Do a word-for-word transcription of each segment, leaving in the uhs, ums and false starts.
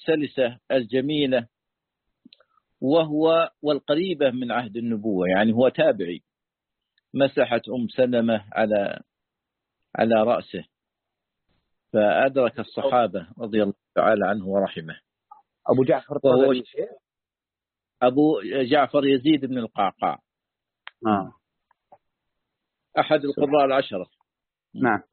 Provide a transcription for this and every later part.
السلسة الجميلة، وهو والقريبة من عهد النبوة، يعني هو تابعي، مسحت أم سلمة على على رأسه فأدرك الصحابة رضي الله تعالى عنه ورحمه. أبو جعفر وهو الطبري أبو جعفر يزيد بن القعقاع، آه. أحد القراء العشرة. نعم.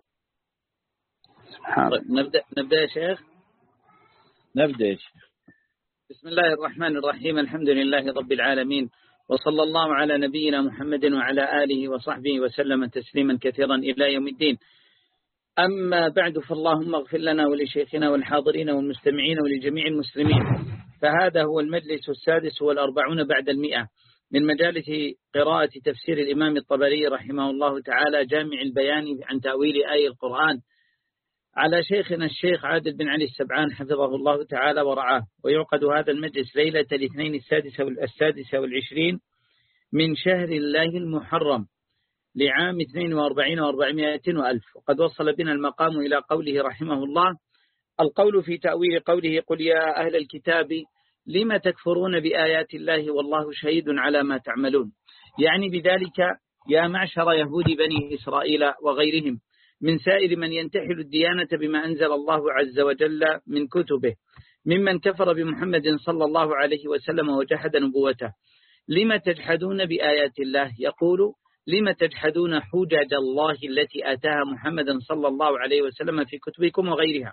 طيب نبدأ نبدأ يا شيخ. نبدأ يا شيخ. بسم الله الرحمن الرحيم. الحمد لله رب العالمين، وصلى الله على نبينا محمد وعلى آله وصحبه وسلم تسليما كثيرا إلى يوم الدين. أما بعد، فاللهم اغفر لنا ولشيخنا والحاضرين والمستمعين ولجميع المسلمين. فهذا هو المجلس السادس والأربعون بعد المئة من مجالس قراءة تفسير الإمام الطبري رحمه الله تعالى جامع البيان عن تأويل آي القرآن على شيخنا الشيخ عادل بن علي السبعان حفظه الله تعالى ورعاه. ويعقد هذا المجلس ليلة الاثنين السادسة والسادسة والعشرين من شهر الله المحرم لعام اثنين وأربعين وأربعمائة وألف. وقد وصل بنا المقام إلى قوله رحمه الله: القول في تأويل قوله: قل يا أهل الكتاب لم تكفرون بآيات الله والله شهيد على ما تعملون. يعني بذلك يا معشر يهود بني إسرائيل وغيرهم من سائر من ينتحل الديانة بما أنزل الله عز وجل من كتبه ممن كفر بمحمد صلى الله عليه وسلم وجحد نبوته، لم تجحدون بآيات الله؟ يقول: لم تجحدون حجج الله التي آتاها محمدا صلى الله عليه وسلم في كتبكم وغيرها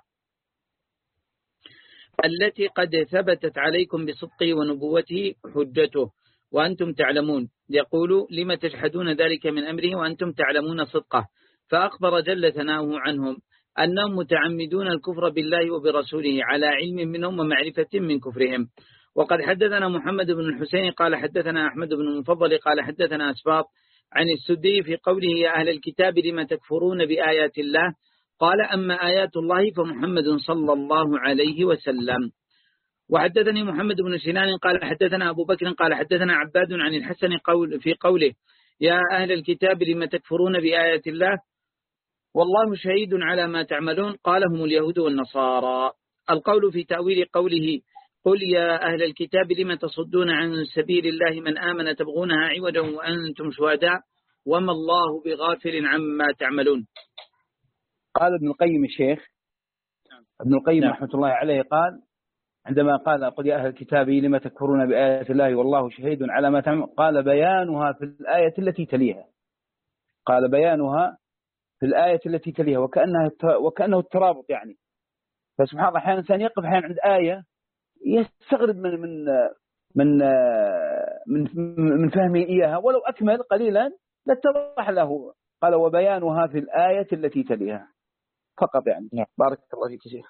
التي قد ثبتت عليكم بصدقه ونبوته حجته وأنتم تعلمون. يقول: لم تجحدون ذلك من أمره وأنتم تعلمون صدقه. فأخبر جل ثناؤه عنهم أنهم متعمدون الكفر بالله وبرسوله على علم منهم ومعرفة من كفرهم. وقد حدثنا محمد بن الحسين قال حدثنا أحمد بن المفضل قال حدثنا أسباط عن السدي في قوله: يا أهل الكتاب لم تكفرون بآيات الله؟ قال: أما آيات الله فمحمد صلى الله عليه وسلم. وحدثني محمد بن سنان قال حدثنا أبو بكر قال حدثنا عباد عن الحسن قول في قوله: يا أهل الكتاب لم تكفرون بآيات الله والله شهيد على ما تعملون؟ قال: هم اليهود والنصارى. القول في تأويل قوله: قل يا أهل الكتاب لم تصدون عن سبيل الله من آمن تبغونها عوجا وأنتم شهداء وما الله بغافل عما تعملون. قال ابن القيم الشيخ ابن القيم نعم. رحمة الله عليه قال عندما قال: قل يا أهل الكتاب لم تكفرون بآيات الله والله شهيد على ما تعملون، قال: بيانها في الآية التي تليها. قال: بيانها في الآية التي تليها، وكأنها وكأنه الترابط يعني. فسبحان الله، أحيانا الإنسان يقف أحيانا عند آية يستغرب من من من من من فهمه إياها، ولو أكمل قليلا لاتضح له. قال: وبيانها في الآية التي تليها فقط يعني. بارك الله فيك شيخ.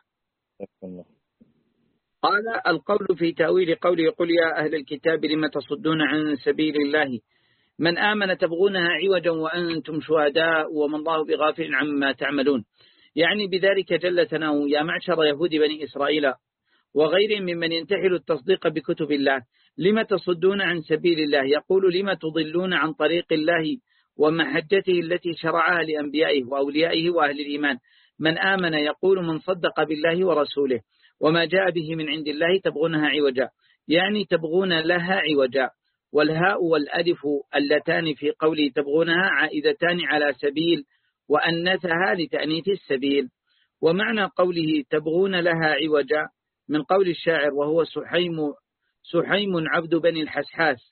قال: القول في تأويل قوله: قل يا أهل الكتاب لم تصدون عن سبيل الله من آمن تبغونها عوجا وأنتم شهداء وما الله بغافل عما تعملون. يعني بذلك جل ثناؤه: يا معشر يهود بني إسرائيل وغيرهم ممن ينتحل التصديق بكتب الله لم تصدون عن سبيل الله. يقول: لم تضلون عن طريق الله ومحجته التي شرعها لأنبيائه وأوليائه وأهل الإيمان من آمن. يقول: من صدق بالله ورسوله وما جاء به من عند الله تبغونها عوجا، يعني تبغون لها عوجا. والهاء والألف اللتان في قوله تبغونها عائدتان على سبيل، وأنثها لتأنيث السبيل. ومعنى قوله تبغون لها عوجا من قول الشاعر وهو سحيم سحيم عبد بني الحسحاس: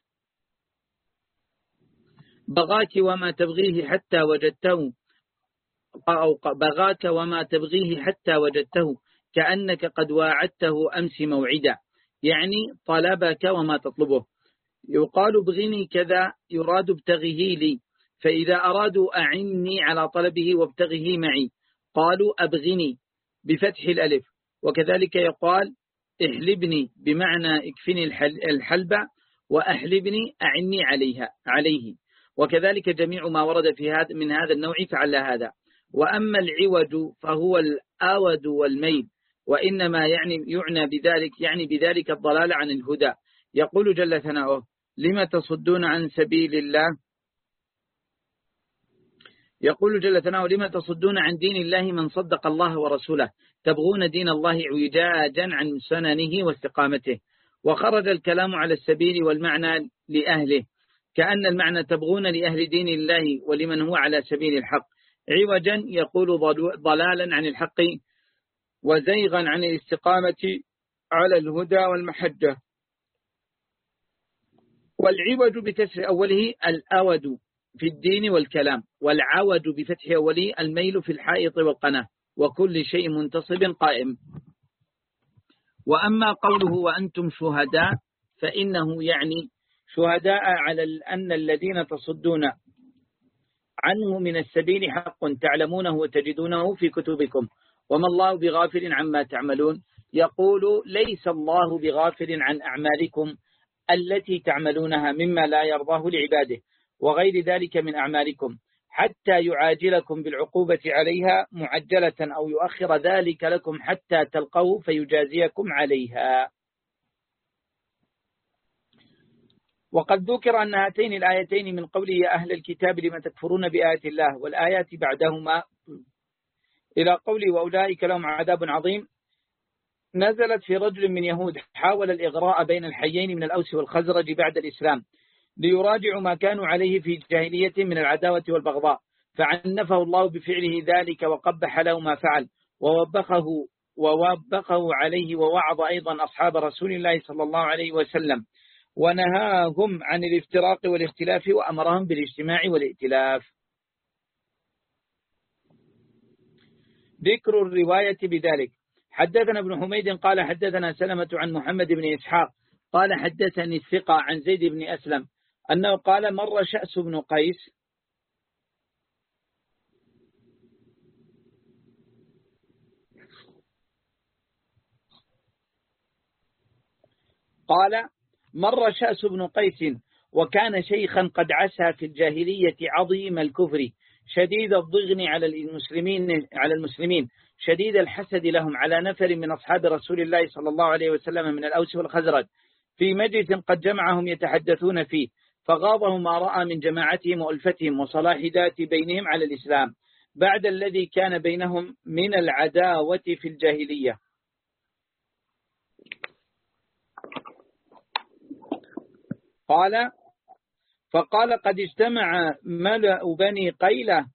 بغاك وما تبغيه حتى وجدته، أو بغاك وما تبغيه حتى وجدته كأنك قد واعدته أمس موعدا، يعني طلبك وما تطلبه. يقال ابغني كذا يراد ابتغيه لي، فإذا أرادوا أعني على طلبه وابتغيه معي قالوا أبغني بفتح الألف. وكذلك يقال احلبني بمعنى اكفني الحلبة، وأحلبني أعني عليها عليه. وكذلك جميع ما ورد في هذا من هذا النوع فعل هذا. وأما العوج فهو الآود والميل، وإنما يعني يعنى بذلك يعني بذلك الضلال عن الهدى. يقول جل ثناؤه: لما تصدون عن سبيل الله يقول جل ثناؤه: لما تصدون عن دين الله من صدق الله ورسوله. تبغون دين الله اعوجاجا عن سننه واستقامته. وخرج الكلام على السبيل والمعنى لأهله، كأن المعنى تبغون لأهل دين الله ولمن هو على سبيل الحق عوجا يقول ضلالا عن الحق وزيغا عن الاستقامة على الهدى والمحجة. والعوج بكسر أوله الأود في الدين والكلام، والعوج بفتح أوله الميل في الحائط والقناة، وكل شيء منتصب قائم. وأما قوله وأنتم شهداء فإنه يعني شهداء على أن الذين تصدون عنه من السبيل حق تعلمونه وتجدونه في كتبكم، وما الله بغافل عما تعملون. يقول ليس الله بغافل عن أعمالكم التي تعملونها مما لا يرضاه لعباده وغير ذلك من أعمالكم، حتى يعاجلكم بالعقوبة عليها معجلة أو يؤخر ذلك لكم حتى تلقوه فيجازيكم عليها. وقد ذكر أن هاتين الآيتين من قوله يا أهل الكتاب لما تكفرون بآيات الله، والآيات بعدهما إلى قوله وأولئك لهم عذاب عظيم، نزلت في رجل من يهود حاول الإغراء بين الحيين من الأوس والخزرج بعد الإسلام ليراجعوا ما كانوا عليه في جاهلية من العداوة والبغضاء، فعنفه الله بفعله ذلك وقبح له ما فعل ووبخه ووبخه عليه، ووعظ أيضا أصحاب رسول الله صلى الله عليه وسلم ونهاهم عن الافتراق والاختلاف وأمرهم بالاجتماع والائتلاف. ذكر الرواية بذلك. حدثنا ابن حميد قال حدثنا سلمة عن محمد بن إسحاق قال حدثني الثقة عن زيد بن أسلم أنه قال مر شأس بن قيس قال مر شأس بن قيس وكان شيخا قد عسى في الجاهلية عظيم الكفر شديد الضغن على المسلمين على المسلمين شديد الحسد لهم على نفر من أصحاب رسول الله صلى الله عليه وسلم من الأوس والخزرج في مجلس قد جمعهم يتحدثون فيه، فغاضه ما رأى من جماعتهم وألفتهم وصلاح ذات بينهم على الإسلام بعد الذي كان بينهم من العداوة في الجاهلية. قال فقال قد اجتمع ملأ بني قيلة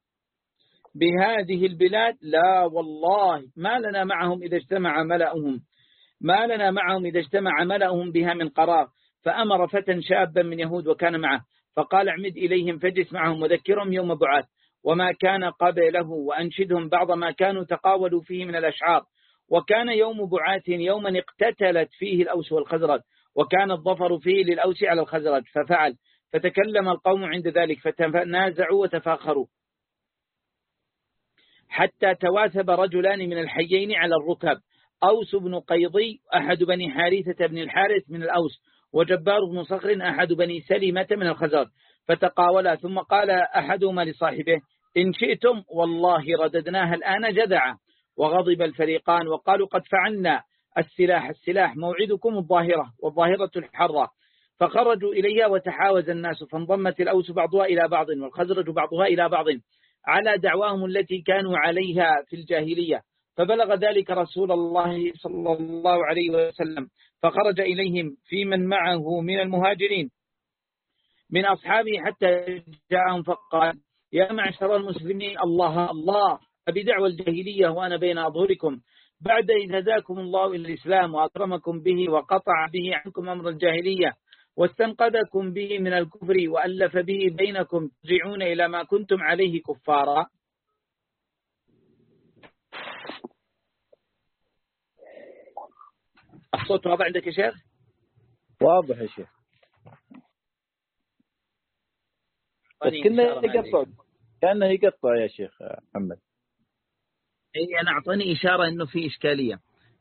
بهذه البلاد، لا والله ما لنا معهم إذا اجتمع ملأهم ما لنا معهم إذا اجتمع ملأهم بها من قرار. فأمر فتى شابا من يهود وكان معه فقال اعمد إليهم فاجلس معهم وذكرهم يوم بعاث وما كان قبله وأنشدهم بعض ما كانوا تقاولوا فيه من الأشعار. وكان يوم بعاث يوما اقتتلت فيه الأوس والخزرج وكان الظفر فيه للأوس على الخزرج، ففعل فتكلم القوم عند ذلك فتنازعوا وتفاخروا حتى تواثب رجلان من الحيين على الركب، أوس بن قيضي أحد بني حارثة بن الحارث من الأوس وجبار بن صخر أحد بني سلمة من الخزرج، فتقاولا ثم قال أحدهما لصاحبه إن شئتم والله رددناها الآن جذعا. وغضب الفريقان وقالوا قد فعلنا السلاح السلاح موعدكم الظاهرة والظاهرة الحرة، فخرجوا إليها وتحاوز الناس فانضمت الأوس بعضها إلى بعض والخزرج بعضها إلى بعض على دعواهم التي كانوا عليها في الجاهلية، فبلغ ذلك رسول الله صلى الله عليه وسلم فخرج إليهم في من معه من المهاجرين من أصحابه حتى جاءهم فقال يا معشر المسلمين الله الله أبدعوى الجاهلية وأنا بين أظهركم بعد إذ هداكم الله إلى الإسلام وأكرمكم به وقطع به عنكم أمر الجاهلية واستنقذكم به من الكفر وألف به بينكم ترجعون إلى ما كنتم عليه كفارا. الصوت واضح عندك يا شيخ؟ واضح يا شيخ، بس كنا يقطع كأنه يقطع يا شيخ محمد. اي انا اعطاني اشاره انه في اشكاليه.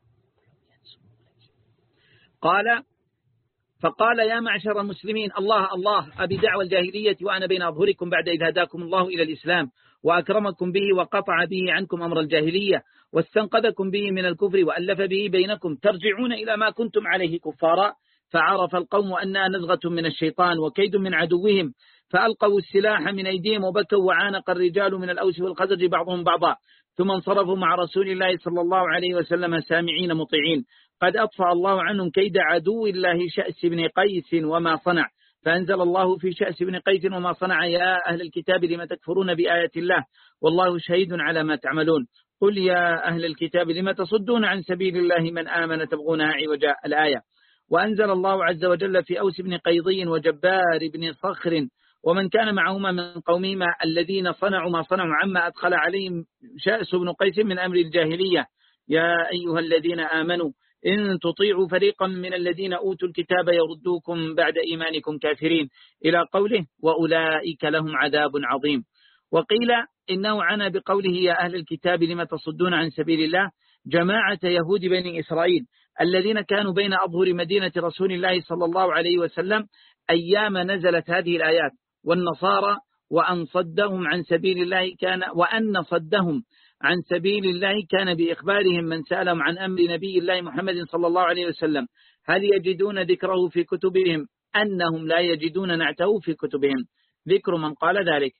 قال فقال يا معشر المسلمين الله الله ابي دعوى الجاهليه وانا بين اظهركم بعد اذ هداكم الله الى الاسلام واكرمكم به وقطع به عنكم امر الجاهليه واستنقذكم به من الكفر والف به بينكم ترجعون الى ما كنتم عليه كفارا. فعرف القوم انها نزغه من الشيطان وكيد من عدوهم فالقوا السلاح من ايديهم وبكوا وعانق الرجال من الاوس والخزرج بعضهم بعضا ثم انصرفوا مع رسول الله صلى الله عليه وسلم سامعين مطيعين. قد أطفأ الله عنهم كيد عدو الله شأس بن قيس وما صنع، فأنزل الله في شأس بن قيس وما صنع يا أهل الكتاب لما تكفرون بآيات الله والله شهيد على ما تعملون. قل يا أهل الكتاب لما تصدون عن سبيل الله من آمن تبغونها عوجا الآية. وأنزل الله عز وجل في أوس بن قيضي وجبار بن صخر ومن كان معهما من قومهما الذين صنعوا ما صنعوا عما أدخل عليهم شأس بن قيس من أمر الجاهلية يا أيها الذين آمنوا إن تطيعوا فريقا من الذين أوتوا الكتاب يردوكم بعد إيمانكم كافرين إلى قوله وأولئك لهم عذاب عظيم. وقيل إنه عنى بقوله يا أهل الكتاب لما تصدون عن سبيل الله جماعة يهود بني إسرائيل الذين كانوا بين أظهر مدينة رسول الله صلى الله عليه وسلم أيام نزلت هذه الآيات، والنصارى وأن صدهم عن سبيل الله كان وأن صدهم عن سبيل الله كان بإخبارهم من سألهم عن أمر نبي الله محمد صلى الله عليه وسلم هل يجدون ذكره في كتبهم أنهم لا يجدون نعته في كتبهم. ذكر من قال ذلك.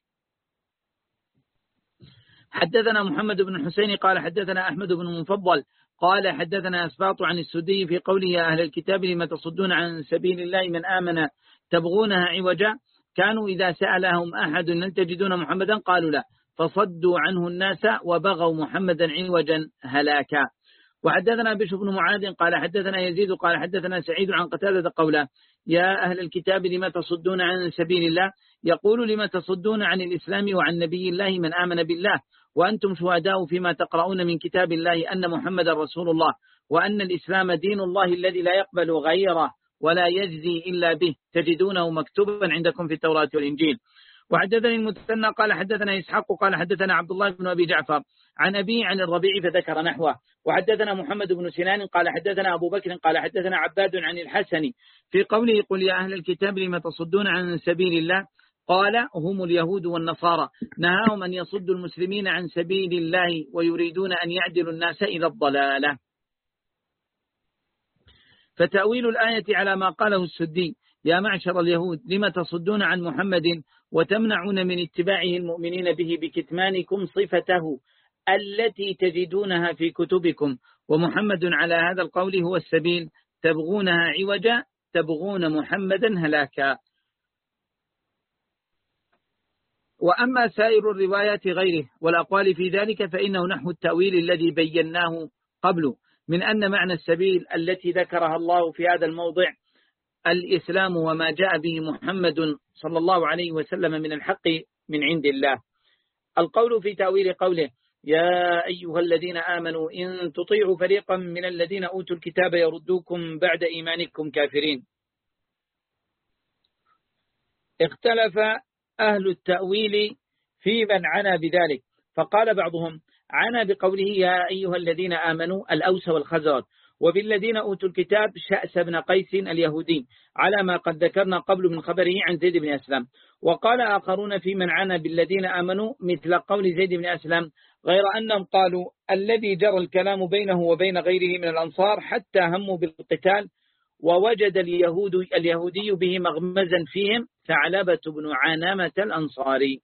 حدثنا محمد بن حسين قال حدثنا أحمد بن المفضل قال حدثنا أسباط عن السدي في قوله يا أهل الكتاب لما تصدون عن سبيل الله من آمن تبغونها عوجا كانوا إذا سألهم أحد هل تجدون محمدا قالوا لا فصدوا عنه الناس وبغوا محمدا عوجا هلاكا. وحدثنا بشر بن معاذ قال حدثنا يزيد قال حدثنا سعيد عن قتادة قوله يا أهل الكتاب لما تصدون عن سبيل الله يقول لما تصدون عن الإسلام وعن نبي الله من آمن بالله وأنتم شهداء فيما تقرؤون من كتاب الله أن محمد رسول الله وأن الإسلام دين الله الذي لا يقبل غيره ولا يجزي إلا به تجدونه مكتوبا عندكم في التوراة والإنجيل. وحدثني المثنى قال حدثنا إسحاق قال حدثنا عبد الله بن أبي جعفر عن أبي عن الربيع فذكر نحوه. وحدثنا محمد بن سنان قال حدثنا أبو بكر قال حدثنا عباد عن الحسن في قوله قل يا أهل الكتاب لما تصدون عن سبيل الله قال هم اليهود والنصارى نهاهم أن يصدوا المسلمين عن سبيل الله ويريدون أن يعدلوا الناس إلى الضلالة. فتأويل الآية على ما قاله السدي يا معشر اليهود لما تصدون عن محمد وتمنعون من اتباعه المؤمنين به بكتمانكم صفته التي تجدونها في كتبكم ومحمد على هذا القول هو السبيل تبغونها عوجا تبغون محمدا هلاكا. وأما سائر الروايات غيره والأقوال في ذلك فإنه نحو التأويل الذي بيناه قبل من أن معنى السبيل التي ذكرها الله في هذا الموضع الإسلام وما جاء به محمد صلى الله عليه وسلم من الحق من عند الله. القول في تأويل قوله يا أيها الذين آمنوا إن تطيعوا فريقا من الذين أوتوا الكتاب يردوكم بعد إيمانكم كافرين. اختلف أهل التأويل في من عنى بذلك فقال بعضهم عنى بقوله يا أيها الذين آمنوا الأوس والخزرج وبالذين أوتوا الكتاب شأس بن قيس اليهودي على ما قد ذكرنا قبل من خبره عن زيد بن أسلم. وقال آخرون في من عنى بالذين آمنوا مثل قول زيد بن أسلم غير أنهم قالوا الذي جرى الكلام بينه وبين غيره من الأنصار حتى هموا بالقتال ووجد اليهود اليهودي به مغمزا فيهم ثعلبة بن عنامة الأنصاري.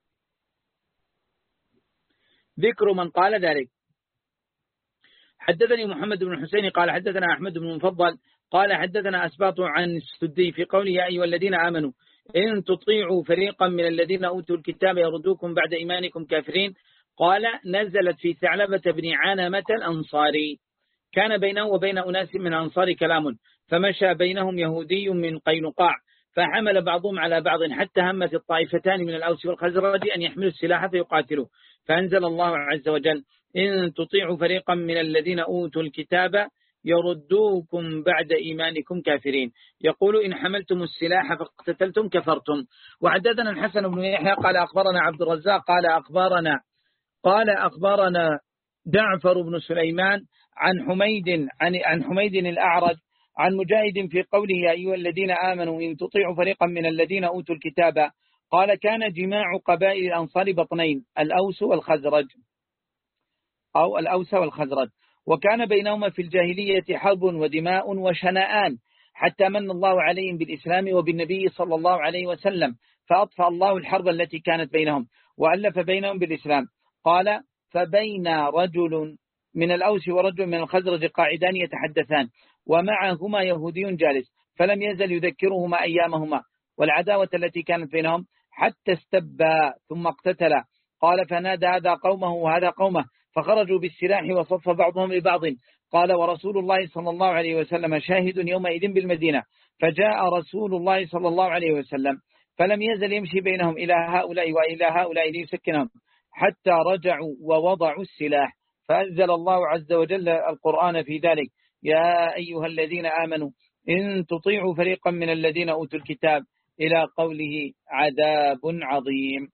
ذكر من قال ذلك. حدثني محمد بن حسين قال حدثنا أحمد بن مفضل قال حدثنا أسباط عن السدي في قوله يا أيها الذين آمنوا إن تطيعوا فريقا من الذين أوتوا الكتاب يردوكم بعد إيمانكم كافرين قال نزلت في ثعلبة بن عنامة الأنصاري كان بينه وبين أناس من الأنصار كلام فمشى بينهم يهودي من قينقاع فحمل بعضهم على بعض حتى همت الطائفتان من الأوس والخزرج أن يحملوا السلاح فيقاتلوا فأنزل الله عز وجل إن تطيعوا فريقا من الذين أوتوا الكتاب يردوكم بعد إيمانكم كافرين يقول إن حملتم السلاح فاقتتلتم كفرتم. وحدثنا الحسن بن يحيى قال أخبرنا عبد الرزاق قال أخبرنا قال أخبرنا جعفر بن سليمان عن حميد عن عن حميد الأعرج عن مجاهد في قوله يا أيها الذين آمنوا إن تطيعوا فريقا من الذين أوتوا الكتاب قال كان جماع قبائل الأنصار بطنين الأوس والخزرج أو الأوس والخزرج وكان بينهما في الجاهلية حرب ودماء وشنآن حتى من الله عليهم بالإسلام وبالنبي صلى الله عليه وسلم فأطفأ الله الحرب التي كانت بينهم وألف بينهم بالإسلام. قال فبين رجل من الأوس ورجل من الخزرج قاعدان يتحدثان ومعهما يهودي جالس، فلم يزل يذكرهما أيامهما والعداوة التي كانت بينهم حتى استبا ثم اقتتلا. قال فنادى هذا قومه وهذا قومه فخرجوا بالسلاح وصف بعضهم لبعض. قال ورسول الله صلى الله عليه وسلم شاهد يومئذ بالمدينة، فجاء رسول الله صلى الله عليه وسلم فلم يزل يمشي بينهم إلى هؤلاء وإلى هؤلاء ليسكنهم حتى رجعوا ووضعوا السلاح، فأنزل الله عز وجل القرآن في ذلك: يا أيها الذين آمنوا إن تطيعوا فريقا من الذين أوتوا الكتاب إلى قوله عذاب عظيم.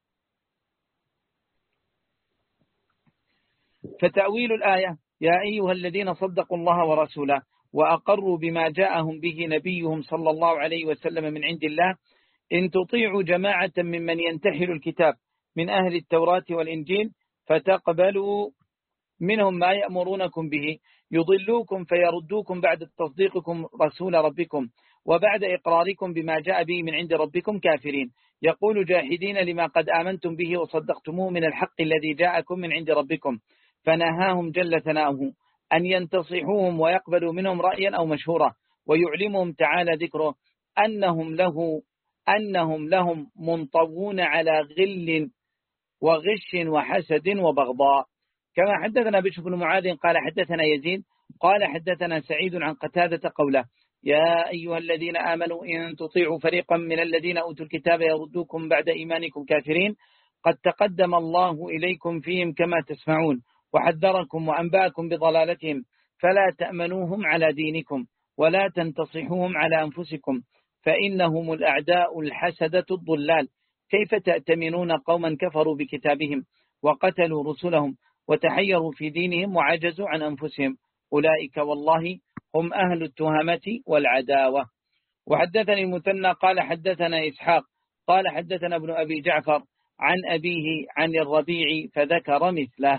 فتأويل الآية: يا أيها الذين صدقوا الله ورسوله وأقروا بما جاءهم به نبيهم صلى الله عليه وسلم من عند الله، إن تطيعوا جماعة ممن ينتحل الكتاب من أهل التوراة والإنجيل فتقبلوا منهم ما يأمرونكم به يضلوكم فيردوكم بعد تصديقكم رسول ربكم وبعد إقراركم بما جاء به من عند ربكم كافرين، يقول جاحدين لما قد آمنتم به وصدقتموه من الحق الذي جاءكم من عند ربكم. فنهاهم جل ثناؤه أن ينتصحوهم ويقبلوا منهم رأيا أو مشهورا، ويعلمهم تعالى ذكره أنهم له أنهم لهم منطوون على غل وغش وحسد وبغضاء. كما حدثنا بشر بن معاذ قال حدثنا يزيد قال حدثنا سعيد عن قتادة قوله: يا أيها الذين آمنوا إن تطيعوا فريقا من الذين أوتوا الكتاب يردوكم بعد إيمانكم كافرين، قد تقدم الله إليكم فيهم كما تسمعون وحذركم وأنباكم بضلالتهم، فلا تأمنوهم على دينكم ولا تنتصحوهم على أنفسكم فإنهم الأعداء الحسدة الضلال. كيف تأتمنون قوما كفروا بكتابهم وقتلوا رسلهم وتحيروا في دينهم وعجزوا عن أنفسهم؟ أولئك والله هم أهل التهمة والعداوة. وحدثني المثنى قال حدثنا إسحاق قال حدثنا ابن أبي جعفر عن أبيه عن الربيع فذكر مثله.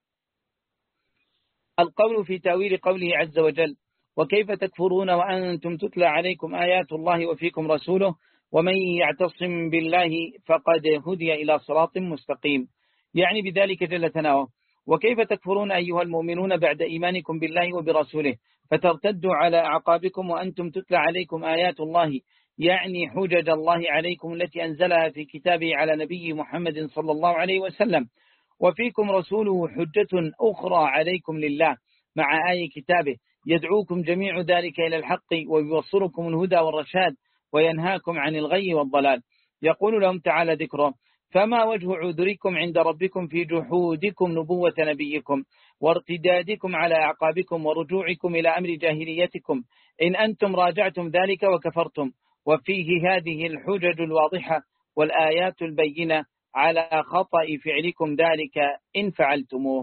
القول في تأويل قوله عز وجل: وكيف تكفرون وأنتم تتلى عليكم آيات الله وفيكم رسوله ومن يعتصم بالله فقد هدي إلى صراط مستقيم، يعني بذلك جل ثناؤه: وكيف تكفرون أيها المؤمنون بعد إيمانكم بالله وبرسوله فترتدوا على أعقابكم وأنتم تتلى عليكم آيات الله، يعني حجج الله عليكم التي أنزلها في كتابه على نبي محمد صلى الله عليه وسلم، وفيكم رسوله حجة أخرى عليكم لله مع آي كتابه يدعوكم جميع ذلك إلى الحق ويوصلكم الهدى والرشاد وينهاكم عن الغي والضلال. يقول لهم تعالى ذكره: فما وجه عذركم عند ربكم في جحودكم نبوة نبيكم وارتدادكم على أعقابكم ورجوعكم إلى أمر جاهليتكم إن أنتم راجعتم ذلك وكفرتم؟ وفيه هذه الحجج الواضحة والآيات البينة على خطأ فعلكم ذلك إن فعلتموه.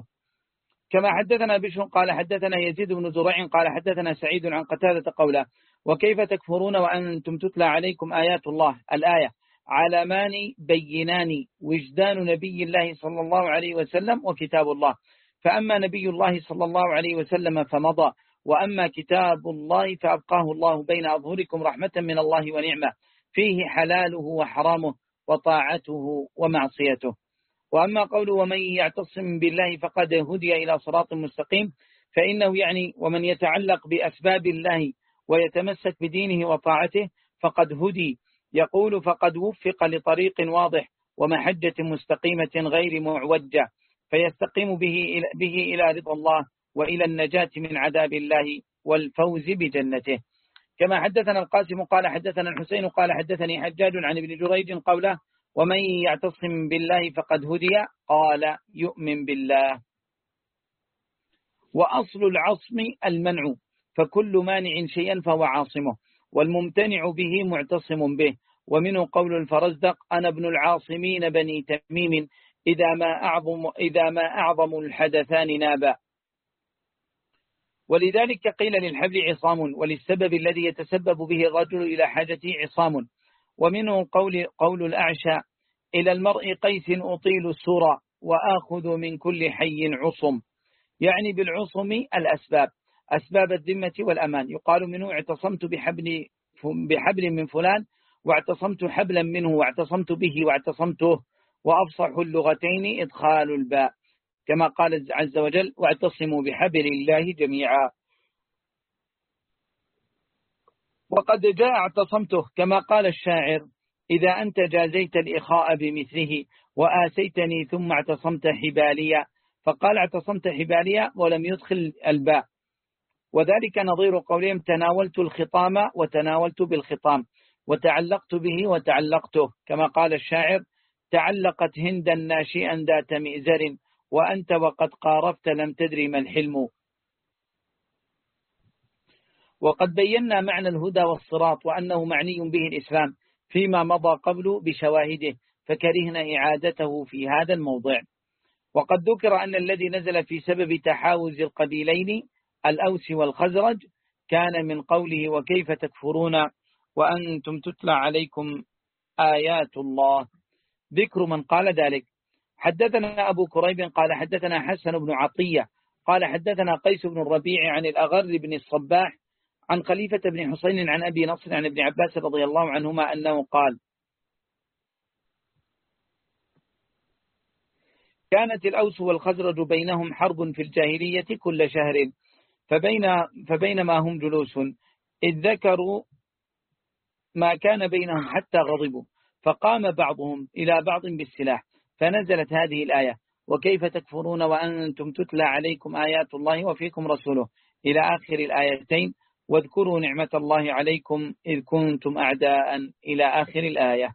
كما حدثنا بشر قال حدثنا يزيد بن زريع قال حدثنا سعيد عن قتادة قوله: وكيف تكفرون وأنتم تتلى عليكم آيات الله. الآية: علمان بينان وجدان نبي الله صلى الله عليه وسلم وكتاب الله، فأما نبي الله صلى الله عليه وسلم فمضى، وأما كتاب الله فأبقاه الله بين أظهركم رحمة من الله ونعمة فيه حلاله وحرامه وطاعته ومعصيته. وأما قوله: ومن يعتصم بالله فقد هدي إلى صراط مستقيم، فإنه يعني ومن يتعلق بأسباب الله ويتمسك بدينه وطاعته فقد هدي. يقول: فقد وفق لطريق واضح ومحجة مستقيمة غير معوجة فيستقيم به به إلى رضا الله وإلى النجاة من عذاب الله والفوز بجنته. كما حدثنا القاسم قال حدثنا الحسين قال حدثني حجاج عن ابن جريج قوله: ومن يعتصم بالله فقد هدي، قال: يؤمن بالله. وأصل العصم المنع، فكل مانع شيئا فهو عاصمه، والممتنع به معتصم به. ومنه قول الفرزدق: أنا ابن العاصمين بني تميم إذا ما أعظم, إذا ما أعظم الحدثان نابا. ولذلك قيل للحبل عصام، وللسبب الذي يتسبب به الرجل إلى حاجته عصام. ومنه قول, قول الأعشى: إلى المرء قيس أطيل السرى وآخذ من كل حي عصم، يعني بالعصم الأسباب، أسباب الذمة والأمان. يقال منه: اعتصمت بحبل, بحبل من فلان واعتصمت حبلا منه واعتصمت به واعتصمته. وأفصح اللغتين إدخال الباء. كما قال عز وجل واعتصموا بحبل الله جميعا. وقد جاء اعتصمته كما قال الشاعر إذا أنت جازيت الإخاء بمثله وآسيتني ثم اعتصمت حباليا، فقال اعتصمت حباليا ولم يدخل الباء، وذلك نظير قولهم تناولت الخطام وتناولت بالخطام وتعلقت به وتعلقته، كما قال الشاعر تعلقت هندا ناشئا ذات مئزر وأنت وقد قارفت لم تدري ما الحلم. وقد بينا معنى الهدى والصراط وأنه معني به الإسلام فيما مضى قبل بشواهده، فكرهنا إعادته في هذا الموضع. وقد ذكر أن الذي نزل في سبب تحاوز القبيلين الأوس والخزرج كان من قوله وكيف تكفرون وأنتم تتلى عليكم آيات الله، ذكر من قال ذلك. حدثنا أبو كريب قال حدثنا حسن بن عطية قال حدثنا قيس بن الربيع عن الأغر بن الصباح عن خليفة بن حسين عن أبي نصر عن ابن عباس رضي الله عنهما أنه قال كانت الأوس والخزرج بينهم حرب في الجاهلية كل شهر، فبين فبينما هم جلوس إذ ذكروا ما كان بينهم حتى غضبوا، فقام بعضهم إلى بعض بالسلاح، فنزلت هذه الآية وكيف تكفرون وأنتم تتلى عليكم آيات الله وفيكم رسوله إلى آخر الآيتين، واذكروا نعمة الله عليكم إذ كنتم أعداء إلى آخر الآية.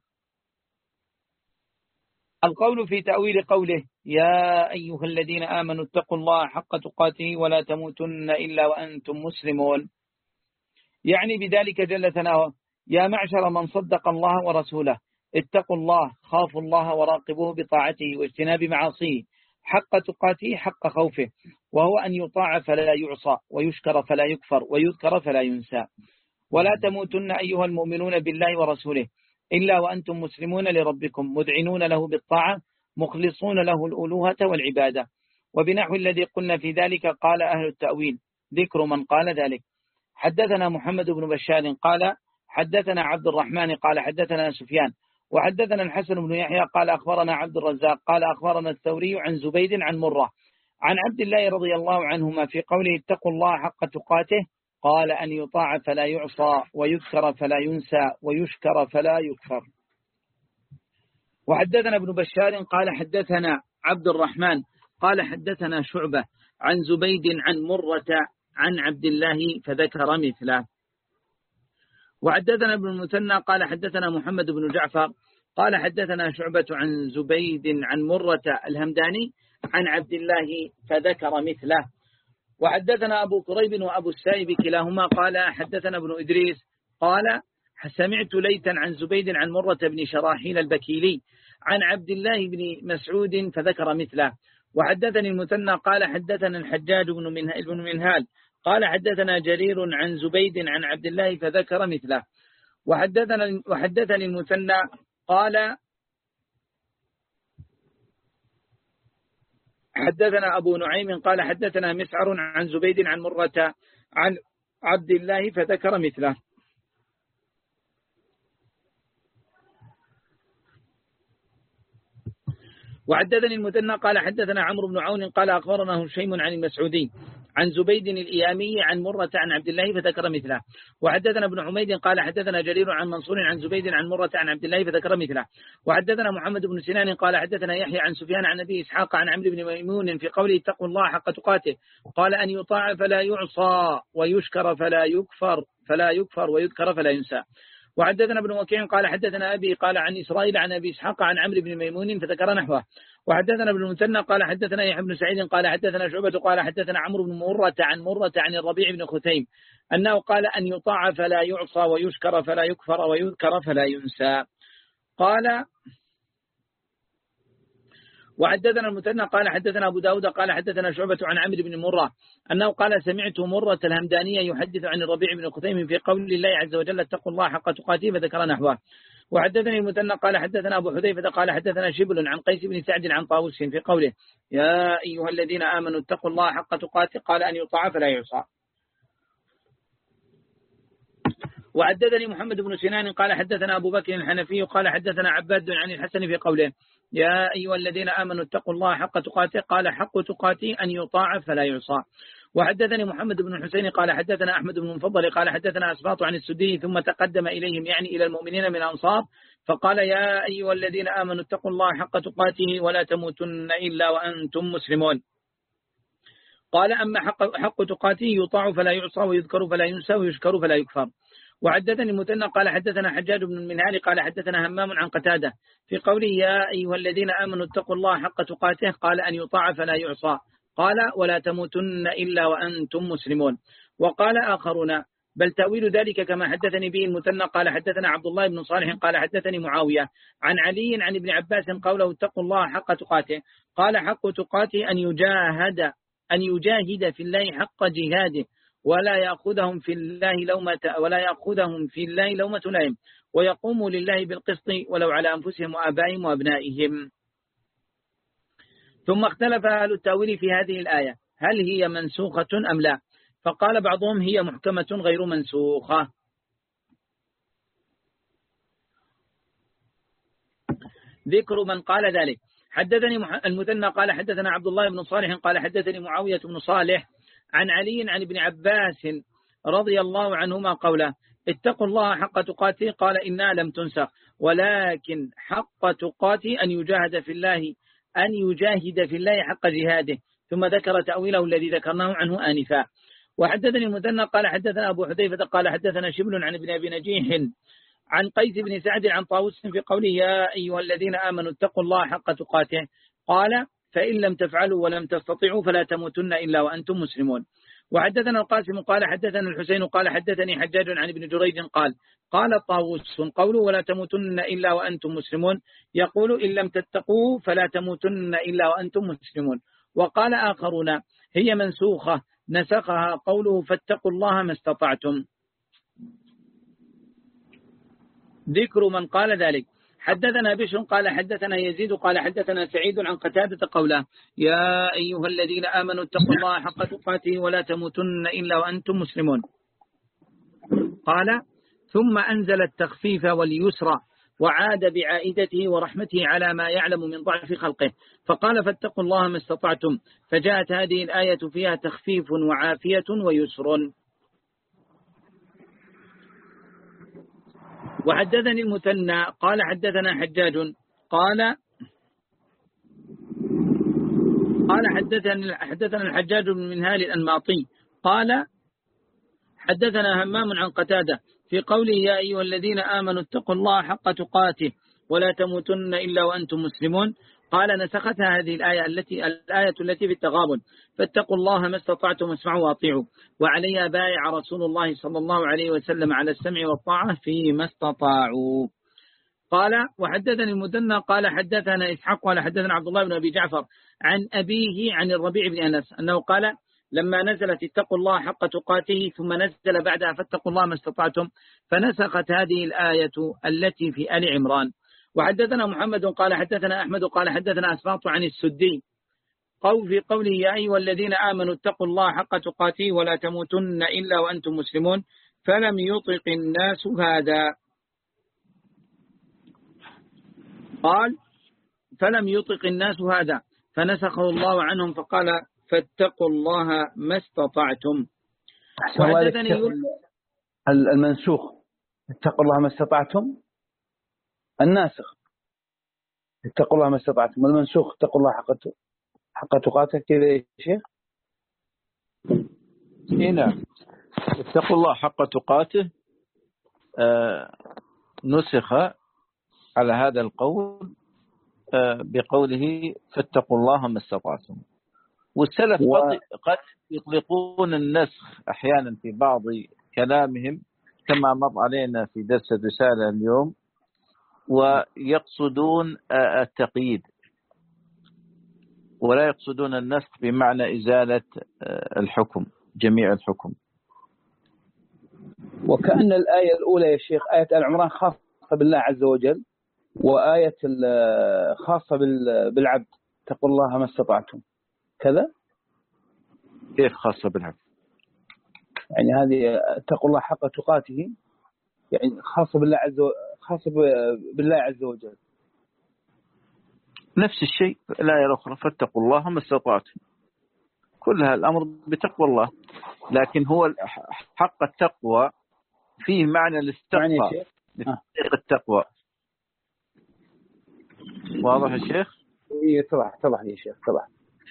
القول في تأويل قوله يا أيها الذين آمنوا اتقوا الله حق تقاته ولا تموتن إلا وأنتم مسلمون، يعني بذلك جل ثناؤه يا معشر من صدق الله ورسوله اتقوا الله، خافوا الله وراقبوه بطاعته واجتناب معاصيه حق تقاته حق خوفه، وهو أن يطاع فلا يعصى ويشكر فلا يكفر ويذكر فلا ينسى. ولا تموتن أيها المؤمنون بالله ورسوله إلا وأنتم مسلمون لربكم مذعنون له بالطاعة مخلصون له الألوهة والعبادة. وبنحو الذي قلنا في ذلك قال أهل التأويل، ذكر من قال ذلك. حدثنا محمد بن بشار قال حدثنا عبد الرحمن قال حدثنا سفيان وحدثنا الحسن بن يحيى قال أخبرنا عبد الرزاق قال أخبرنا الثوري عن زبيد عن مرة عن عبد الله رضي الله عنهما في قوله اتقوا الله حق تقاته قال أن يطاع فلا يعصى ويذكر فلا ينسى ويشكر فلا يكفر. وحدثنا ابن بشار قال حدثنا عبد الرحمن قال حدثنا شعبة عن زبيد عن مرة عن عبد الله فذكر مثله. وحدثنا ابن المثنى قال حدثنا محمد بن جعفر قال حدثنا شعبة عن زبيد عن مرة الهمداني عن عبد الله فذكر مثله. وحدثنا أبو كريب وأبو السائب كلاهما قال حدثنا ابن إدريس قال سمعت ليثا عن زبيد عن مرة بن شراحيل البكيلي عن عبد الله بن مسعود فذكر مثله. وحدثني المثنى قال حدثنا الحجاج بن منهال قال حدثنا جرير عن زبيد عن عبد الله فذكر مثله. وحدثنا وحدثني المثنى قال حدثنا أبو نعيم قال حدثنا مسعر عن زبيد عن مرة عن عبد الله فذكر مثله. وحدثني المثنى قال حدثنا عمرو بن عون قال أخبرنا هشيم عن المسعودي عن زبيد الإيامي عن مرة عن عبد الله فذكر مثله. وحدثنا ابن حميد قال حدثنا جرير عن منصور عن زبيد عن مرة عن عبد الله فذكر مثله. وحدثنا محمد بن سنان قال حدثنا يحيى عن سفيان عن أبي إسحاق عن عمرو بن ميمون في قوله اتقوا الله حق تقاته قال أن يطاع فلا يعصى ويشكر فلا يكفر فلا يكفر ويذكر فلا ينسى. وحدثنا ابن وكيع قال حدثنا أبي قال عن إسرائيل عن أبي إسحاق عن عمرو بن ميمون فذكر نحوه. وحدثنا ابن المثنى قال حدثنا يحيى بن سعيد قال حدثنا شعبة قال حدثنا عمرو بن مرة عن مرة عن الربيع بن خثيم أنه قال أن يطاع فلا يعصى ويشكر فلا يكفر ويذكر فلا ينسى. قال وحدثنا المثنى قال حدثنا أبو داود قال حدثنا شعبة عن عمرو بن مرة أنه قال سمعت مرة الهمدانية يحدث عن الربيع بن خثيم في قول الله عز وجل اتقوا الله حق تقاته فذكر نحوه. وحدثني المثنى قال حدثنا أبو حذيفة قال حدثنا شبل عن قيس بن سعد عن طاووس في قوله يا أيها الذين آمنوا اتقوا الله حق تقاته قال أن يطاع فلا يعصى. وحدثني محمد بن سنان قال حدثنا أبو بكر الحنفي قال حدثنا عباد عن الحسن في قوله يا أيها الذين آمنوا اتقوا الله حق تقاته قال حق تقاته أن يطاع فلا يعصى. وحدثني محمد بن الحسين قال حدثنا أحمد بن المفضل قال حدثنا أسباط عن السدي ثم تقدم إليهم يعني إلى المؤمنين من الأنصار فقال يا أيها الذين آمنوا اتقوا الله حق تقاته ولا تموتن إلا وأنتم مسلمون. قال أما حق, حق تقاته يطاع فلا يعصى ويذكر فلا ينسى ويشكر فلا يكفر. وحدثني مثنى قال حدثنا حجاج بن المنهال قال حدثنا همام عن قتادة في قوله يا أيها الذين آمنوا اتقوا الله حق تقاته قال أن يطاع فلا يعصى قال ولا تموتن إلا وأنتم مسلمون. وقال آخرون بل تأويل ذلك كما حدثني به المثنى قال حدثنا عبد الله بن صالح قال حدثني معاوية عن علي عن ابن عباس قوله اتقوا الله حق تقاته قال حق تقاته أن يجاهد أن يجاهد في الله حق جهاده ولا يأخذهم في الله لومة ولا يأخذهم في الله لومة لائم ويقوموا لله بالقسط ولو على أنفسهم وآبائهم وأبنائهم. ثم اختلف أهل التأويل في هذه الآية هل هي منسوخة أم لا فقال بعضهم هي محكمة غير منسوخة. ذكر من قال ذلك حدثني المثنى قال حدثنا عبد الله بن صالح قال حدثني معاوية بن صالح عن علي عن ابن عباس رضي الله عنهما قوله اتقوا الله حق تقاته قال إنها لم تنسخ ولكن حق تقاته أن يجاهد في الله أن يجاهد في الله حق جهاده ثم ذكر تأويله الذي ذكرناه عنه آنفا. وحدثني المثنى قال حدثنا أبو حذيفة قال حدثنا شبل عن ابن أبي نجيح عن قيس بن سعد عن طاووس في قوله يا أيها الذين آمنوا اتقوا الله حق تقاته قال فإن لم تفعلوا ولم تستطيعوا فلا تموتن إلا وأنتم مسلمون. وحدثنا القاسم قال حدثنا الحسين قال حدثني حجاج عن ابن جريج قال قال طاووس قوله ولا تموتن إلا وأنتم مسلمون يقول إن لم تتقوا فلا تموتن إلا وأنتم مسلمون. وقال آخرون هي منسوخة نسخها قوله فاتقوا الله ما استطعتم. ذكر من قال ذلك حدثنا بشر قال حدثنا يزيد قال حدثنا سعيد عن قتادة قوله يا أيها الذين آمنوا اتقوا الله حق تقاته ولا تموتن إلا وأنتم مسلمون. قال ثم أنزل التخفيف واليسر وعاد بعائدته ورحمته على ما يعلم من ضعف خلقه فقال فاتقوا الله ما استطعتم فجاءت هذه الآية فيها تخفيف وعافية ويسر. وحدثني المثنى قال حدثنا حجاج قال قال حدثنا حدثنا الحجاج بن منهال الأنماطي قال حدثنا همام عن قتادة في قوله يا أيها الذين آمنوا اتقوا الله حق تقاته ولا تموتن إلا وأنتم مسلمون قال نسختها هذه الآية التي الآية التي في التغابن فاتقوا الله ما استطعتم واسمعوا واطيعوا وعليها بايع رسول الله صلى الله عليه وسلم على السمع والطاعة فيما استطاعوا. قال وحدثني المثنى قال حدثنا إسحاق قال حدثنا عبد الله بن أبي جعفر عن أبيه عن الربيع بن أنس أنه قال لما نزلت اتقوا الله حق تقاته ثم نزل بعدها فاتقوا الله ما استطعتم فنسخت هذه الآية التي في آل عمران. وحدثنا محمد قال حدثنا أحمد قال حدثنا أسباط عن السدي قول في قوله يا أيها الذين آمنوا اتقوا الله حق تقاته ولا تموتن إلا وأنتم مسلمون فلم يطق الناس هذا قال فلم يطق الناس هذا فنسخه الله عنهم فقال فاتقوا الله ما استطعتم. وحدثني المنسوخ اتقوا الله ما استطعتم الناسخ اتقوا الله ما استطعتم والمنسوخ اتقوا الله حق حق تقاته كذا يا شيخ. نعم اتقوا الله حق تقاته آه نسخ على هذا القول آه بقوله فاتقوا الله ما استطعتم. والسلف و... قد يطلقون النسخ أحيانا في بعض كلامهم كما مر علينا في درس الرسالة اليوم ويقصدون التقييد ولا يقصدون النسخ بمعنى إزالة الحكم جميع الحكم. وكأن الآية الأولى يا شيخ آية آل عمران خاصة بالله عز وجل وآية خاصة بالعبد اتقوا الله ما استطعتم كذا. كيف خاصة بالعبد؟ يعني هذه اتقوا الله حق تقاته يعني خاصة بالله عز وجل، خاصة بالله عز وجل. نفس الشيء الآية الأخرى فاتقوا الله ما استطعتم، كلها الأمر بتقوى الله، لكن هو حق التقوى فيه معنى الاستقصاء لتحقيق التقوى. واضح يا شيخ؟ إيه طبعا طبعا يا شيخ طبعا.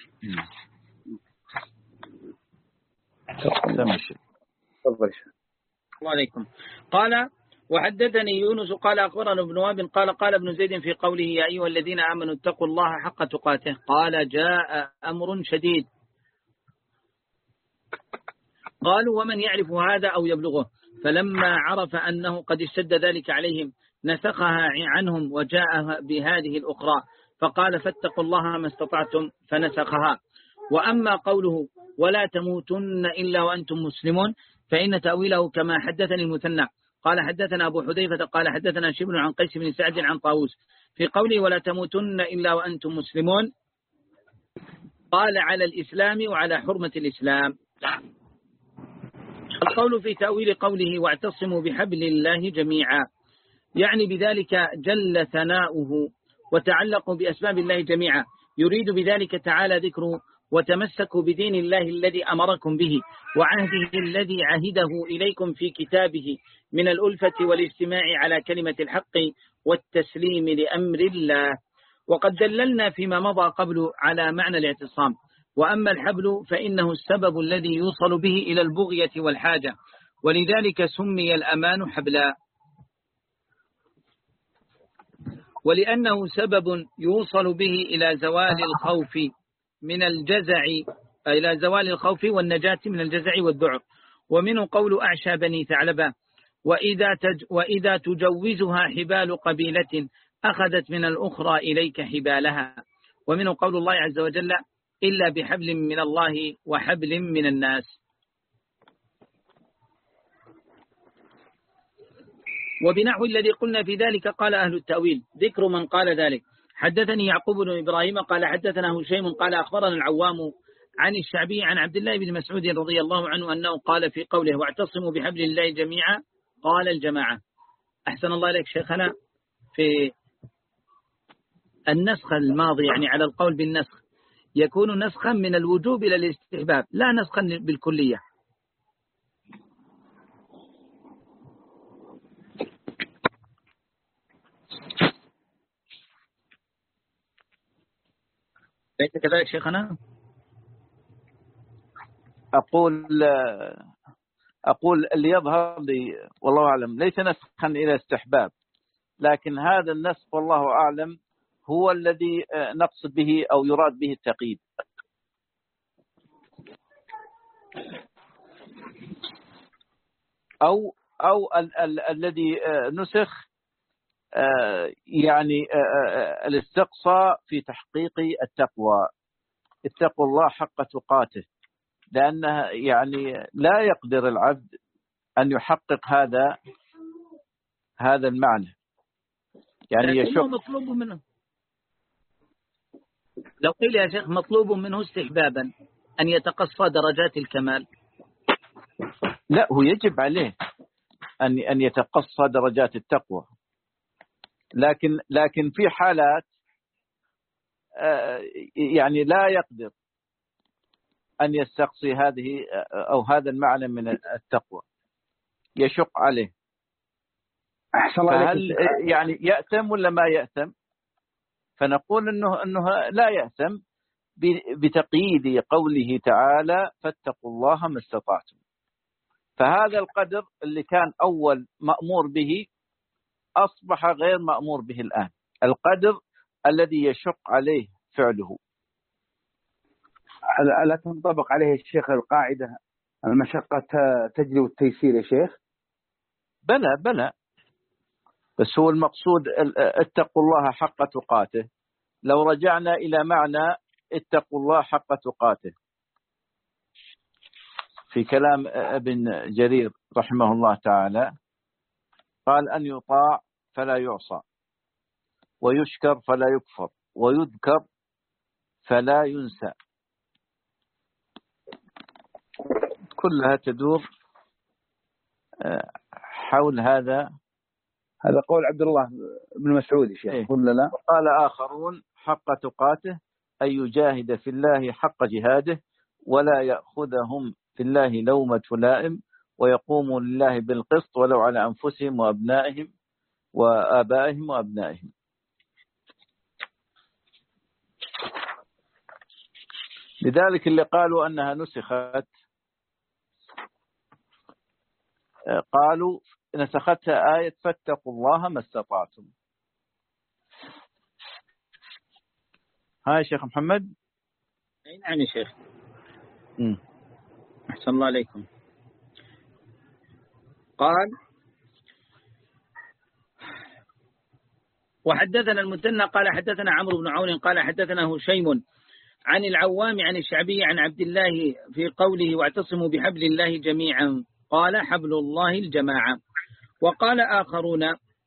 تفضل شيخ. الله عليكم. قال وحدثني يونس قال أخبرنا ابن وهب قال قال ابن زيد في قوله يا أيها الذين آمنوا اتقوا الله حق تقاته، قال جاء أمر شديد. قالوا ومن يعرف هذا أو يبلغه، فلما عرف أنه قد اشتد ذلك عليهم نسخها عنهم وجاء بهذه الأخرى، فقال فاتقوا الله ما استطعتم فنسخها. وأما قوله ولا تموتن إلا وأنتم مسلمون فإن تأويله كما حدثني المثنى قال حدثنا أبو حذيفة قال حدثنا شبل عن قيس بن سعد عن طاووس في قوله ولا تموتن إلا وأنتم مسلمون، قال على الإسلام وعلى حرمة الإسلام. القول في تأويل قوله واعتصموا بحبل الله جميعا، يعني بذلك جل ثناؤه وتعلقوا بأسباب الله جميعا، يريد بذلك تعالى ذكره وتمسكوا بدين الله الذي أمركم به وعهده الذي عهده إليكم في كتابه من الألفة والاجتماع على كلمة الحق والتسليم لأمر الله. وقد دللنا فيما مضى قبل على معنى الاعتصام. وأما الحبل فإنه السبب الذي يوصل به إلى البغية والحاجة، ولذلك سمي الأمان حبلا، ولأنه سبب يوصل به إلى زوال الخوف من الجزع إلى زوال الخوف والنجاة من الجزع والذعر. ومنه قول أعشى بني ثعلبة وإذا, تج وإذا تجوزها حبال قبيلة أخذت من الأخرى إليك حبالها. ومنه قول الله عز وجل إلا بحبل من الله وحبل من الناس. وبنحو الذي قلنا في ذلك قال أهل التأويل ذكر من قال ذلك. حدثني يعقوب بن إبراهيم قال حدثنا هشيم قال أخبرنا العوام عن الشعبي عن عبد الله بن مسعود رضي الله عنه أنه قال في قوله واعتصموا بحبل الله جميعا قال الجماعة. أحسن الله إليك شيخنا في النسخ الماضي يعني على القول بالنسخ يكون نسخا من الوجوب إلى الاستحباب لا نسخا بالكلية. ليس كذلك شيخنا؟ أقول أقول اللي يظهر لي والله أعلم ليس نسخا إلى استحباب، لكن هذا النسخ والله أعلم هو الذي نقصد به أو يراد به التقييد. أو أو ال ال الذي نسخ يعني الاستقصاء في تحقيق التقوى، اتقوا الله حق تقاته، لأنه يعني لا يقدر العبد أن يحقق هذا هذا المعنى، يعني يشك. مطلوب منه لو قيل يا شيخ مطلوب منه استحبابا أن يتقصى درجات الكمال، لا هو يجب عليه أن أن يتقصى درجات التقوى، لكن لكن في حالات يعني لا يقدر أن يستقصي هذه أو هذا المعنى من التقوى، يشق عليه. أحسن الله فهل يعني يأثم ولا ما يأثم؟ فنقول إنه إنه لا يأثم بتقييد قوله تعالى فاتقوا الله ما استطعتم. فهذا القدر اللي كان أول مأمور به أصبح غير مأمور به الآن، القدر الذي يشق عليه فعله. لا تنطبق عليه الشيخ القاعدة المشقة تجلب التيسير يا شيخ؟ بلى بلى، بس هو المقصود اتقوا الله حق تقاته. لو رجعنا إلى معنى اتقوا الله حق تقاته في كلام ابن جرير رحمه الله تعالى قال أن يطاع فلا يعصى ويشكر فلا يكفر ويذكر فلا ينسى، كلها تدور حول هذا. هذا قول عبد الله بن مسعود شيخ إيه؟ ولا لا؟ قال آخرون حق تقاته أن يجاهد في الله حق جهاده ولا يأخذهم في الله لومة لائم ويقوموا لله بالقسط ولو على أنفسهم وأبنائهم وآبائهم وأبنائهم. لذلك اللي قالوا أنها نسخت قالوا نسختها آية فاتقوا الله ما استطعتم. هاي شيخ محمد. أي نعم يا شيخ. م. أحسن الله عليكم. قال وحدثنا المثنى قال حدثنا عمرو بن عون قال حدثنا هشيم عن العوام عن الشعبي عن عبد الله في قوله واعتصموا بحبل الله جميعا قال حبل الله الجماعة. وقال آخرون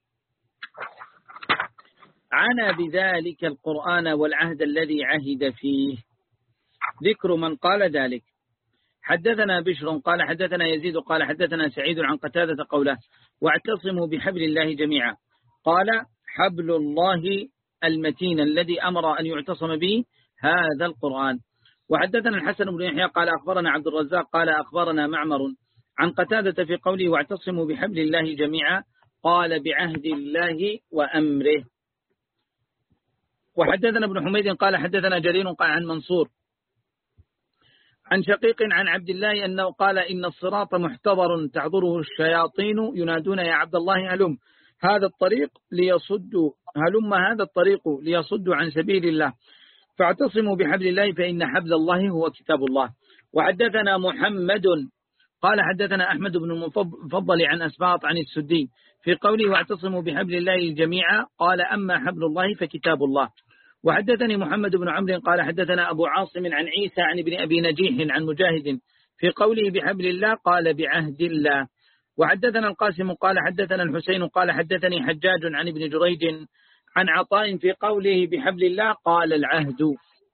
عنا بذلك القرآن والعهد الذي عهد فيه ذكر من قال ذلك. حدثنا بشر قال حدثنا يزيد قال حدثنا سعيد عن قتادة قوله واعتصموا بحبل الله جميعا قال حبل الله المتين الذي أمر أن يعتصم به هذا القرآن. وحدثنا الحسن بن يحيى قال أخبرنا عبد الرزاق قال أخبرنا معمر عن قتادة في قوله واعتصموا بحبل الله جميعا قال بعهد الله وأمره. وحدثنا ابن حميد قال حدثنا جرير قال عن منصور عن شقيق عن عبد الله أنه قال إن الصراط محتضر تعذره الشياطين ينادون يا عبد الله هلم هذا الطريق ليصدوا هلم هذا الطريق ليصدوا عن سبيل الله فاعتصموا بحبل الله فإن حبل الله هو كتاب الله. وحدثنا محمد قال حدثنا أحمد بن المفضل عن أسباط عن السدي في قوله واعتصموا بحبل الله جميعا قال أما حبل الله فكتاب الله. وحدثني محمد بن عمرو قال حدثنا أبو عاصم عن عيسى عن ابن أبي نجيح عن مجاهد في قوله بحبل الله قال بعهد الله. وحدثنا القاسم قال حدثنا الحسين قال حدثني حجاج عن ابن جريج عن عطاء في قوله بحبل الله قال العهد.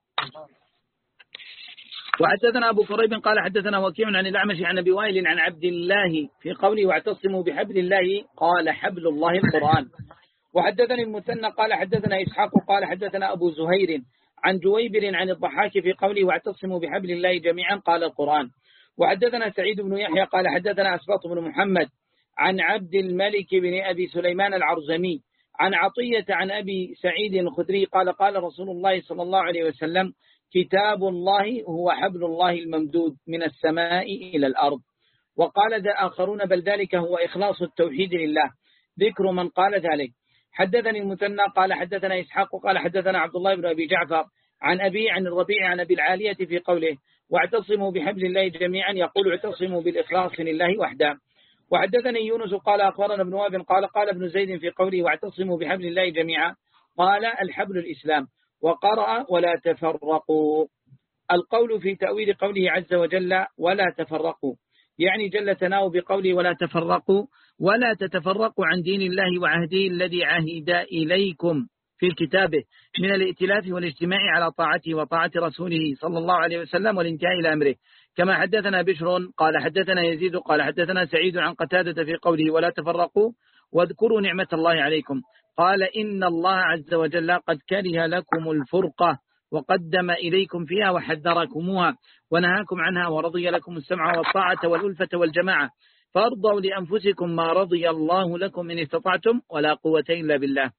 وحدثنا أبو كريب قال حدثنا وكيع عن الأعمش عن أبي وائل عن عبد الله في قوله واعتصموا بحبل الله قال حبل الله القرآن. وحدثني المثنى قال حدثنا إسحاق قال حدثنا أبو زهير عن جويبر عن الضحاك في قوله واعتصموا بحبل الله جميعا قال القرآن. وحدثنا سعيد بن يحيى قال حدثنا أسباط بن محمد عن عبد الملك بن أبي سليمان العرزمي عن عطية عن أبي سعيد الخدري قال قال رسول الله صلى الله عليه وسلم كتاب الله هو حبل الله الممدود من السماء إلى الأرض. وقال ذا آخرون بل ذلك هو إخلاص التوحيد لله ذكر من قال ذلك. حدثني المثنى قال حدثنا إسحاق قال حدثنا عبد الله بن أبي جعفر عن أبي عن الربيع عن أبي العالية في قوله واعتصموا بحبل الله جميعا يقول اعتصموا بالإخلاص لله وحده. وحدثني يونس قال أخبرنا ابن وهب قال قال ابن زيد في قوله واعتصموا بحبل الله جميعا قال الحبل الإسلام. وقرأ ولا تفرقوا. القول في تأويل قوله عز وجل ولا تفرقوا يعني جل ثناؤه بقوله ولا تفرقوا ولا تتفرقوا عن دين الله وعهده الذي عهد إليكم في كتابه من الائتلاف والاجتماع على طاعته وطاعة رسوله صلى الله عليه وسلم والانتهاء إلى أمره. كما حدثنا بشر قال حدثنا يزيد قال حدثنا سعيد عن قتادة في قوله ولا تفرقوا واذكروا نعمة الله عليكم قال إن الله عز وجل قد كره لكم الفرقة وقدم إليكم فيها وحذركموها ونهاكم عنها ورضي لكم السمع والطاعة والألفة والجماعة فارضوا لأنفسكم ما رضي الله لكم إن استطعتم ولا قوة إلا بالله.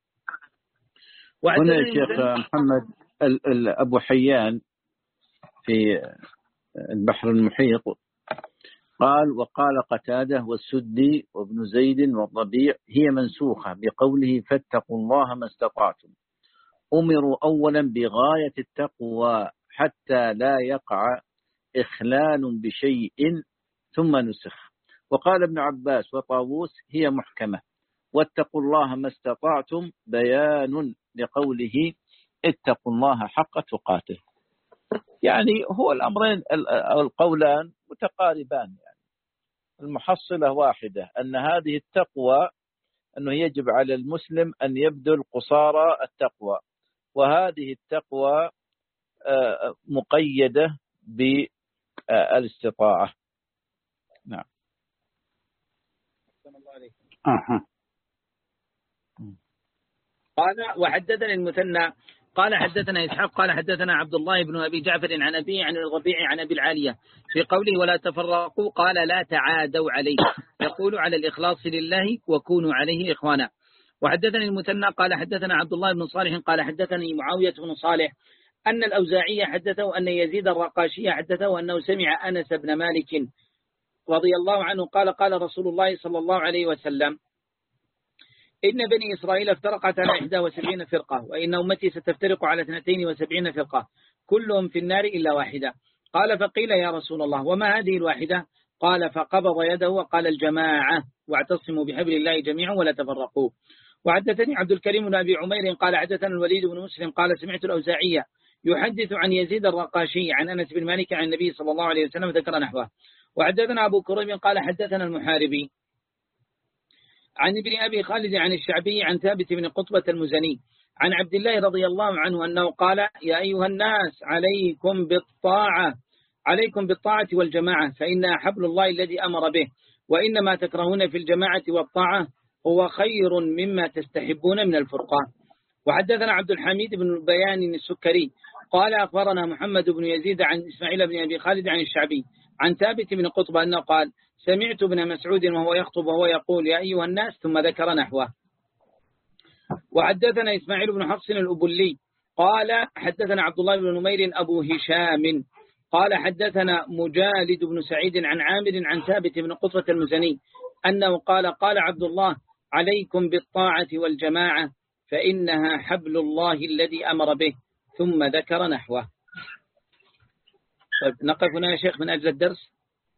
هنا الشيخ محمد أبو حيان في البحر المحيط قال وقال قتادة والسدي وابن زيد والربيع هي منسوخة بقوله فاتقوا الله ما استطعتم أمروا أولا بغاية التقوى حتى لا يقع إخلال بشيء ثم نسخ. وقال ابن عباس وطاووس هي محكمة واتقوا الله ما استطعتم بيان لقوله اتقوا الله حق تقاته. يعني هو الأمرين القولان متقاربان يعني المحصلة واحدة أن هذه التقوى أنه يجب على المسلم أن يبذل قصارى التقوى وهذه التقوى مقيدة بالاستطاعة. نعم. الله عليك. أه. قال وحدثنا المثنى قال حدثنا إسحاق قال حدثنا عبد الله بن أبي جعفر عن أبي عن الربيع عن أبي العالية في قوله ولا تفرقوا قال لا تعادوا عليه يقول على الإخلاص لله وكونوا عليه إخوانا. وحدثني المثنى قال حدثنا عبد الله بن صالح قال حدثني معاوية بن صالح أن الأوزاعي حدثه أن يزيد الرقاشي حدثه أنه سمع أنس بن مالك رضي الله عنه قال قال رسول الله صلى الله عليه وسلم إن بني إسرائيل افترقت على إحدى وسبعين فرقة وإن أمتي ستفترق على اثنتين وسبعين فرقة كلهم في النار إلا واحدة. قال فقيل يا رسول الله وما هذه الواحدة؟ قال فقبض يده وقال الجماعة واعتصموا بحبل الله جميعا ولا تفرقوا. وحدثني عبد الكريم بن أبي عمير قال حدثنا الوليد بن مسلم قال سمعت الأوزاعية يحدث عن يزيد الرقاشي عن أنس بن مالك عن النبي صلى الله عليه وسلم ذكر نحوه. وحدثنا أبو كريم قال حدثنا المحاربي عن ابن أبي خالد عن الشعبي عن ثابت بن قطبة المزني عن عبد الله رضي الله عنه أنه قال يا أيها الناس عليكم بالطاعة عليكم بالطاعة والجماعة فإنها حبل الله الذي أمر به وإنما تكرهون في الجماعة والطاعة هو خير مما تستحبون من الفرقان. وحدثنا عبد الحميد بن بيان السكري قال أخبرنا محمد بن يزيد عن إسماعيل بن أبي خالد عن الشعبي عن ثابت بن قطبة أنه قال سمعت ابن مسعود وهو يخطب وهو يقول يا أيها الناس ثم ذكر نحوه. وحدثنا إسماعيل بن حفص الأبلي قال حدثنا عبد الله بن نمير أبو هشام قال حدثنا مجالد بن سعيد عن عامر عن ثابت بن قطبة المزني أنه قال قال عبد الله عليكم بالطاعة والجماعة فإنها حبل الله الذي أمر به ثم ذكر نحوه. طيب نقف هنا يا شيخ من أجل الدرس.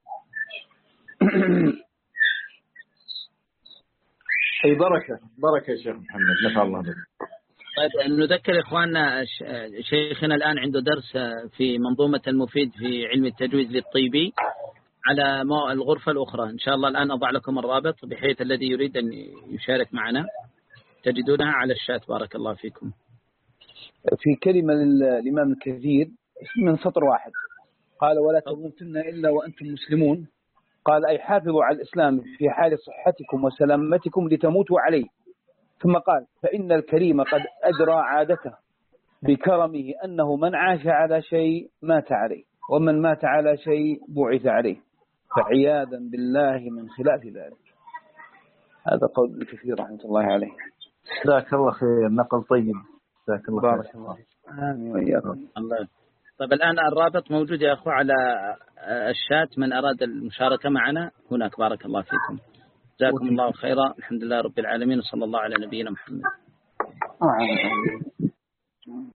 أي بركة بركة يا شيخ محمد نفع الله بك. طيب نذكر إخواننا شيخنا الآن عنده درس في منظومة المفيد في علم التجويد للطيبي على الغرفة الأخرى إن شاء الله. الآن أضع لكم الرابط بحيث الذي يريد أن يشارك معنا تجدونها على الشات. بارك الله فيكم. في كلمة للإمام الكثير من سطر واحد قال ولا تموتن إلا وأنتم مسلمون قال أي حافظوا على الإسلام في حال صحتكم وسلامتكم لتموتوا عليه. ثم قال فإن الكريم قد أجرى عادته بكرمه أنه من عاش على شيء مات عليه ومن مات على شيء بعث عليه فعياذا بالله من خلاف ذلك. هذا قول ابن كثير رحمة الله عليه. جزاك الله خير نقل طيب. جزاك الله بارك خير. الله آمين وإياكم. الله. طيب الآن الرابط موجود يا أخو على الشات من أراد المشاركة معنا هناك. بارك الله فيكم. جزاكم الله خيرا. الحمد لله رب العالمين وصلى الله على نبينا محمد. آه.